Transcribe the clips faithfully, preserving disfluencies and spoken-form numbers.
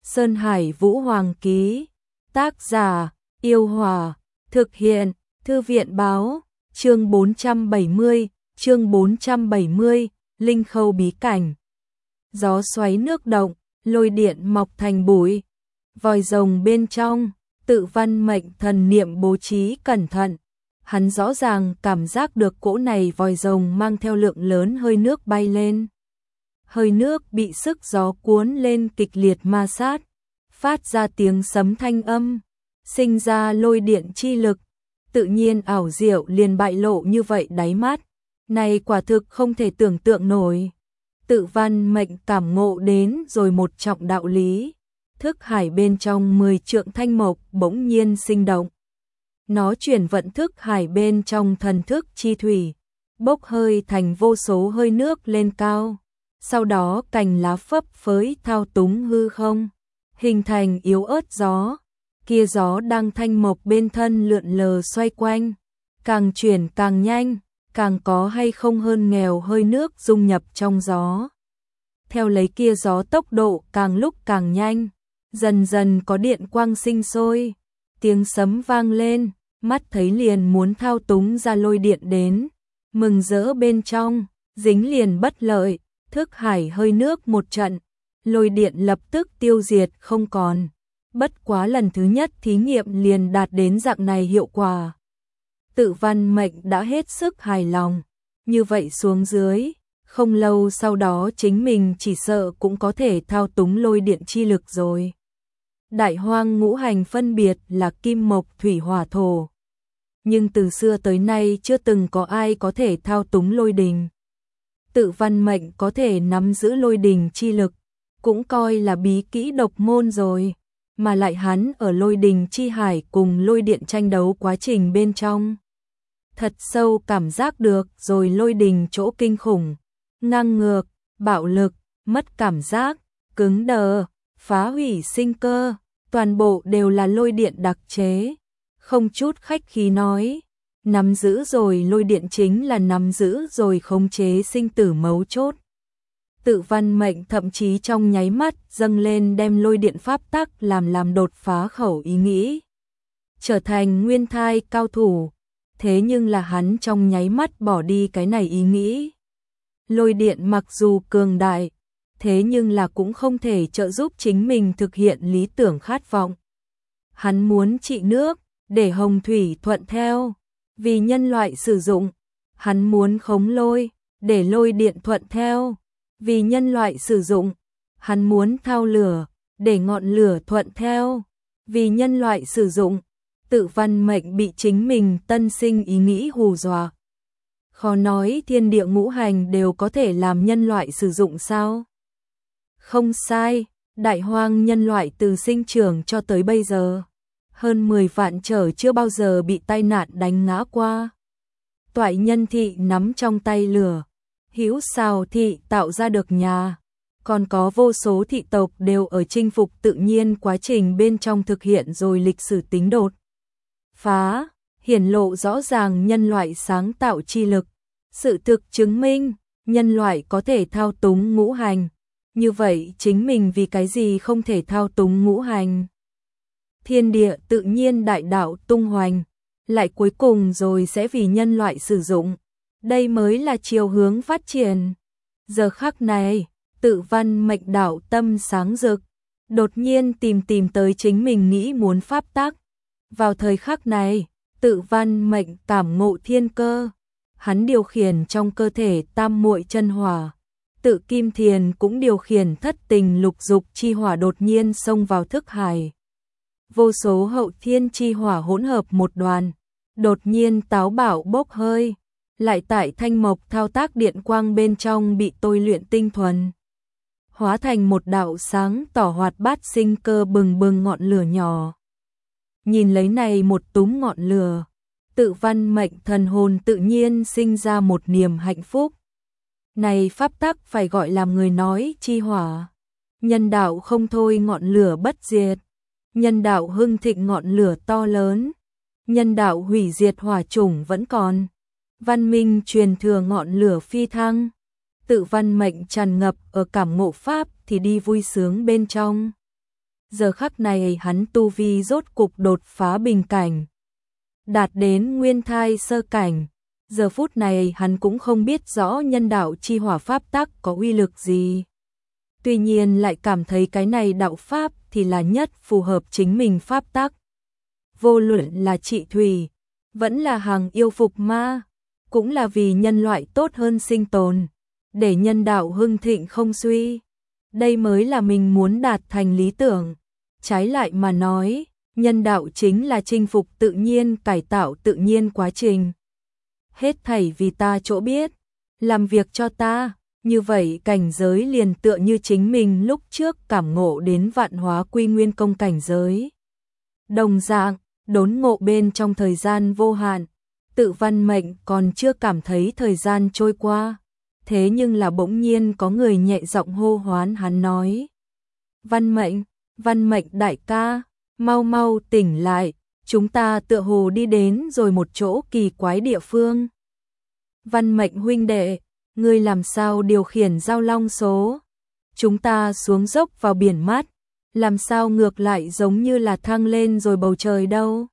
Sơn Hải Vũ Hoàng ký. Tác giả: Yêu Hòa. Thực hiện: Thư viện báo. Chương bốn trăm bảy mươi, chương bốn trăm bảy mươi, Linh Khâu bí cảnh. Gió xoáy nước động, lôi điện mọc thành bụi. Vòi rồng bên trong, Tự Văn mệnh thần niệm bố trí cẩn thận. Hắn rõ ràng cảm giác được cỗ này vòi rồng mang theo lượng lớn hơi nước bay lên. Hơi nước bị sức gió cuốn lên kịch liệt ma sát, phát ra tiếng sấm thanh âm, sinh ra lôi điện chi lực. Tự nhiên ảo diệu liền bại lộ như vậy đáy mắt. Này quả thực không thể tưởng tượng nổi. Tự Văn mệnh cảm ngộ đến rồi một trọng đạo lý. Thức hải bên trong mười trượng thanh mộc bỗng nhiên sinh động. Nó chuyển vận thức hải bên trong thần thức chi thủy, bốc hơi thành vô số hơi nước lên cao. Sau đó cành lá phấp phới thao túng hư không, hình thành yếu ớt gió. Kia gió đang thanh mộc bên thân lượn lờ xoay quanh, càng chuyển càng nhanh, càng có hay không hơn nghèo hơi nước dung nhập trong gió. Theo lấy kia gió tốc độ càng lúc càng nhanh, dần dần có điện quang sinh sôi, tiếng sấm vang lên, mắt thấy liền muốn thao túng ra lôi điện đến. Mừng rỡ bên trong, dính liền bất lợi, thức hải hơi nước một trận, lôi điện lập tức tiêu diệt không còn. Bất quá lần thứ nhất thí nghiệm liền đạt đến dạng này hiệu quả. Tự Văn mệnh đã hết sức hài lòng. Như vậy xuống dưới, không lâu sau đó chính mình chỉ sợ cũng có thể thao túng lôi điện chi lực rồi. Đại hoang ngũ hành phân biệt là kim mộc thủy hỏa thổ. Nhưng từ xưa tới nay chưa từng có ai có thể thao túng lôi đình. Tự Văn mệnh có thể nắm giữ lôi đình chi lực, cũng coi là bí kỹ độc môn rồi. Mà lại hắn ở lôi đình chi hải cùng lôi điện tranh đấu quá trình bên trong. Thật sâu cảm giác được rồi lôi đình chỗ kinh khủng, ngang ngược, bạo lực, mất cảm giác, cứng đờ, phá hủy sinh cơ, toàn bộ đều là lôi điện đặc chế. Không chút khách khí nói, nắm giữ rồi lôi điện chính là nắm giữ rồi khống chế sinh tử mấu chốt. Tự Văn mệnh thậm chí trong nháy mắt dâng lên đem lôi điện pháp tắc làm làm đột phá khẩu ý nghĩ. Trở thành nguyên thai cao thủ, thế nhưng là hắn trong nháy mắt bỏ đi cái này ý nghĩ. Lôi điện mặc dù cường đại, thế nhưng là cũng không thể trợ giúp chính mình thực hiện lý tưởng khát vọng. Hắn muốn trị nước, để hồng thủy thuận theo, vì nhân loại sử dụng. Hắn muốn khống lôi, để lôi điện thuận theo, vì nhân loại sử dụng. Hắn muốn thao lửa, để ngọn lửa thuận theo, vì nhân loại sử dụng. Tự Văn mệnh bị chính mình tân sinh ý nghĩ hù dọa. Khó nói thiên địa ngũ hành đều có thể làm nhân loại sử dụng sao? Không sai, đại hoang nhân loại từ sinh trưởng cho tới bây giờ, hơn mười vạn trở chưa bao giờ bị tai nạn đánh ngã qua. Toại nhân thị nắm trong tay lửa, hữu xào thị tạo ra được nhà, còn có vô số thị tộc đều ở chinh phục tự nhiên quá trình bên trong thực hiện rồi lịch sử tính đột phá, hiển lộ rõ ràng nhân loại sáng tạo chi lực. Sự thực chứng minh, nhân loại có thể thao túng ngũ hành. Như vậy chính mình vì cái gì không thể thao túng ngũ hành? Thiên địa tự nhiên đại đạo tung hoành, lại cuối cùng rồi sẽ vì nhân loại sử dụng. Đây mới là chiều hướng phát triển. Giờ khắc này, Tự Văn mệnh đạo tâm sáng rực, đột nhiên tìm tìm tới chính mình nghĩ muốn pháp tắc. Vào thời khắc này, Tự Văn mệnh cảm ngộ thiên cơ. Hắn điều khiển trong cơ thể tam muội chân hỏa. Tự Kim Thiền cũng điều khiển thất tình lục dục chi hỏa đột nhiên xông vào thức hải. Vô số hậu thiên chi hỏa hỗn hợp một đoàn, đột nhiên táo bạo bốc hơi, lại tại thanh mộc thao tác điện quang bên trong bị tôi luyện tinh thuần, hóa thành một đạo sáng tỏ hoạt bát sinh cơ bừng bừng ngọn lửa nhỏ. Nhìn lấy này một túm ngọn lửa, Tự Văn mệnh thần hồn tự nhiên sinh ra một niềm hạnh phúc. Này pháp tắc phải gọi làm người nói chi hỏa. Nhân đạo không thôi ngọn lửa bất diệt. Nhân đạo hưng thịnh ngọn lửa to lớn. Nhân đạo hủy diệt hỏa chủng vẫn còn. Văn minh truyền thừa ngọn lửa phi thăng. Tự Văn mệnh tràn ngập ở cảm ngộ pháp thì đi vui sướng bên trong. Giờ khắc này hắn tu vi rốt cục đột phá bình cảnh, đạt đến nguyên thai sơ cảnh. Giờ phút này hắn cũng không biết rõ nhân đạo chi hỏa pháp tắc có uy lực gì. Tuy nhiên lại cảm thấy cái này đạo pháp thì là nhất phù hợp chính mình pháp tắc. Vô luận là trị thủy, vẫn là hàng yêu phục ma, cũng là vì nhân loại tốt hơn sinh tồn, để nhân đạo hưng thịnh không suy. Đây mới là mình muốn đạt thành lý tưởng. Trái lại mà nói, nhân đạo chính là chinh phục tự nhiên, cải tạo tự nhiên quá trình. Hết thảy vì ta chỗ biết, làm việc cho ta, như vậy cảnh giới liền tựa như chính mình lúc trước cảm ngộ đến vạn hóa quy nguyên công cảnh giới. Đồng dạng, đốn ngộ bên trong thời gian vô hạn, Tự Văn Mệnh còn chưa cảm thấy thời gian trôi qua, thế nhưng là bỗng nhiên có người nhẹ giọng hô hoán hắn nói: Văn Mệnh, Văn Mệnh đại ca, mau mau tỉnh lại, chúng ta tựa hồ đi đến rồi một chỗ kỳ quái địa phương. Văn Mệnh huynh đệ, ngươi làm sao điều khiển giao long số? Chúng ta xuống dốc vào biển mát, làm sao ngược lại giống như là thăng lên rồi bầu trời đâu?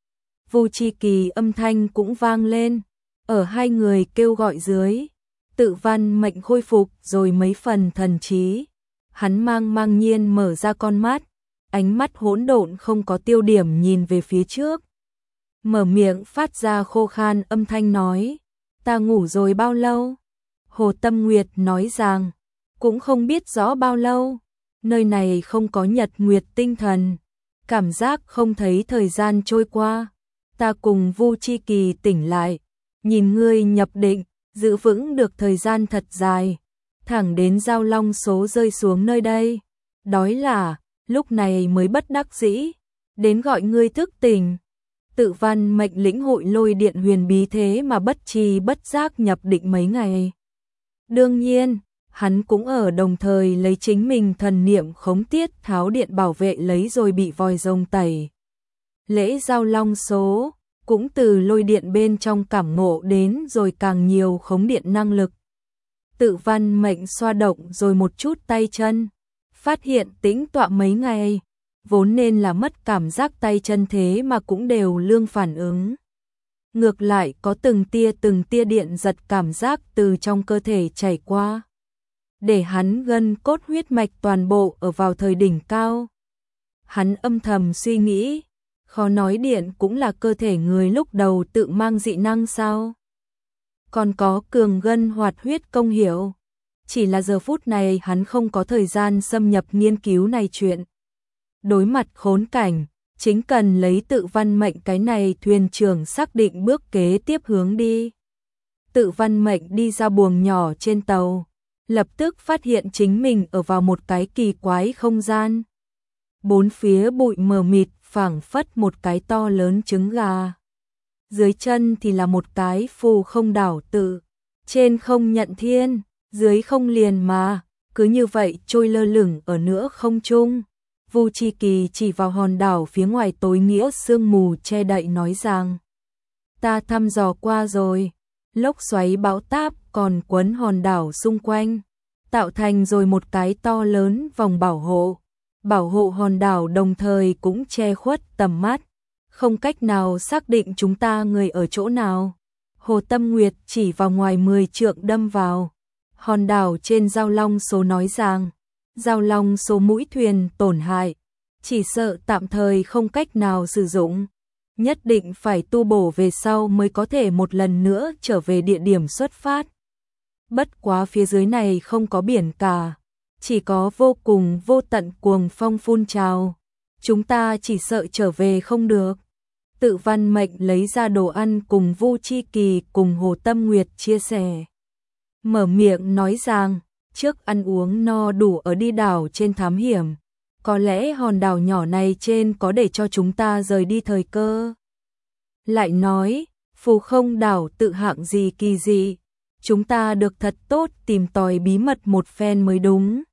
Vu Chi Kỳ âm thanh cũng vang lên, ở hai người kêu gọi dưới, Tự Văn Mệnh khôi phục rồi mấy phần thần trí. Hắn mang mang nhiên mở ra con mắt, ánh mắt hỗn độn không có tiêu điểm nhìn về phía trước. Mở miệng phát ra khô khan âm thanh nói: Ta ngủ rồi bao lâu? Hồ Tâm Nguyệt nói rằng, cũng không biết rõ bao lâu, nơi này không có nhật nguyệt tinh thần, cảm giác không thấy thời gian trôi qua. Ta cùng Vu Chi Kỳ tỉnh lại, nhìn ngươi nhập định, giữ vững được thời gian thật dài, thẳng đến giao long số rơi xuống nơi đây. Đói là, lúc này mới bất đắc dĩ, đến gọi ngươi thức tỉnh. Tự Văn Mệnh lĩnh hội lôi điện huyền bí thế mà bất tri bất giác nhập định mấy ngày. Đương nhiên, hắn cũng ở đồng thời lấy chính mình thần niệm khống tiết tháo điện bảo vệ lấy rồi bị vòi rồng tẩy. Lễ giao long số, cũng từ lôi điện bên trong cảm ngộ đến rồi càng nhiều khống điện năng lực. Tự Văn Mệnh xoa động rồi một chút tay chân, phát hiện tĩnh tọa mấy ngày, vốn nên là mất cảm giác tay chân thế mà cũng đều lương phản ứng. Ngược lại có từng tia từng tia điện giật cảm giác từ trong cơ thể chảy qua, để hắn gân cốt huyết mạch toàn bộ ở vào thời đỉnh cao. Hắn âm thầm suy nghĩ, khó nói điện cũng là cơ thể người lúc đầu tự mang dị năng sao? Còn có cường gân hoạt huyết công hiệu. Chỉ là giờ phút này hắn không có thời gian xâm nhập nghiên cứu này chuyện. Đối mặt khốn cảnh, chính cần lấy Tự Văn Mệnh cái này thuyền trưởng xác định bước kế tiếp hướng đi. Tự Văn Mệnh đi ra buồng nhỏ trên tàu, lập tức phát hiện chính mình ở vào một cái kỳ quái không gian. Bốn phía bụi mờ mịt, phảng phất một cái to lớn trứng gà. Dưới chân thì là một cái phù không đảo tự, trên không nhận thiên, dưới không liền mà, cứ như vậy trôi lơ lửng ở nữa không trung. Vu Chi Kỳ chỉ vào hòn đảo phía ngoài tối nghĩa sương mù che đậy nói rằng: Ta thăm dò qua rồi, lốc xoáy bão táp còn quấn hòn đảo xung quanh, tạo thành rồi một cái to lớn vòng bảo hộ. Bảo hộ hòn đảo đồng thời cũng che khuất tầm mắt, không cách nào xác định chúng ta người ở chỗ nào. Hồ Tâm Nguyệt chỉ vào ngoài mười trượng đâm vào hòn đảo trên giao long số nói rằng, giao long số mũi thuyền tổn hại, chỉ sợ tạm thời không cách nào sử dụng, nhất định phải tu bổ về sau mới có thể một lần nữa trở về địa điểm xuất phát. Bất quá phía dưới này không có biển cả, chỉ có vô cùng vô tận cuồng phong phun trào, chúng ta chỉ sợ trở về không được. Tự Văn Mệnh lấy ra đồ ăn cùng Vu Chi Kỳ cùng Hồ Tâm Nguyệt chia sẻ. Mở miệng nói rằng, trước ăn uống no đủ ở đi đảo trên thám hiểm, có lẽ hòn đảo nhỏ này trên có để cho chúng ta rời đi thời cơ. Lại nói, phù không đảo tự hạng gì kỳ dị, chúng ta được thật tốt tìm tòi bí mật một phen mới đúng.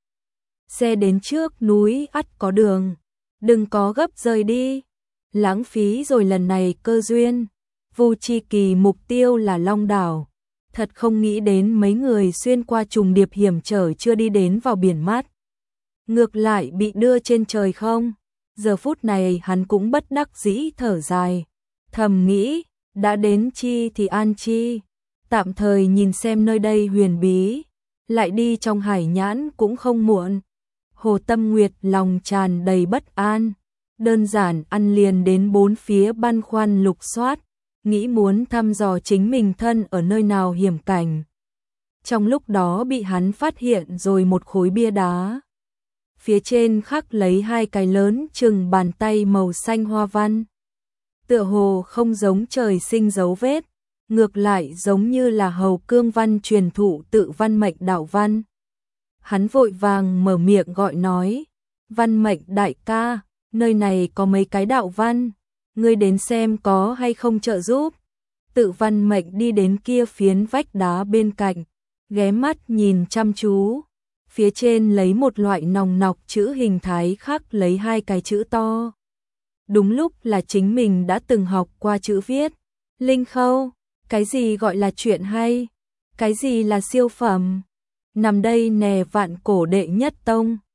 Xe đến trước núi ắt có đường, đừng có gấp rời đi, lãng phí rồi lần này cơ duyên. Vu Chi Kỳ mục tiêu là Long đảo, thật không nghĩ đến mấy người xuyên qua trùng điệp hiểm trở chưa đi đến vào biển mát. ngược lại bị đưa trên trời không? Giờ phút này hắn cũng bất đắc dĩ thở dài, thầm nghĩ, đã đến chi thì an chi, tạm thời nhìn xem nơi đây huyền bí, lại đi trong hải nhãn cũng không muộn. Hồ Tâm Nguyệt lòng tràn đầy bất an, đơn giản ăn liền đến bốn phía băn khoăn lục soát, nghĩ muốn thăm dò chính mình thân ở nơi nào hiểm cảnh. Trong lúc đó bị hắn phát hiện rồi một khối bia đá. Phía trên khắc lấy hai cái lớn chừng bàn tay màu xanh hoa văn. Tựa hồ không giống trời sinh dấu vết, ngược lại giống như là hầu cương văn truyền thụ tự văn mệnh đạo văn. Hắn vội vàng mở miệng gọi nói, văn mệnh đại ca, nơi này có mấy cái đạo văn, ngươi đến xem có hay không trợ giúp. Tự văn mệnh đi đến kia phiến vách đá bên cạnh, ghé mắt nhìn chăm chú, phía trên lấy một loại nòng nọc chữ hình thái khắc lấy hai cái chữ to. Đúng lúc là chính mình đã từng học qua chữ viết. Linh Khâu, cái gì gọi là chuyện hay? Cái gì là siêu phẩm? Nằm đây nè vạn cổ đệ nhất tông.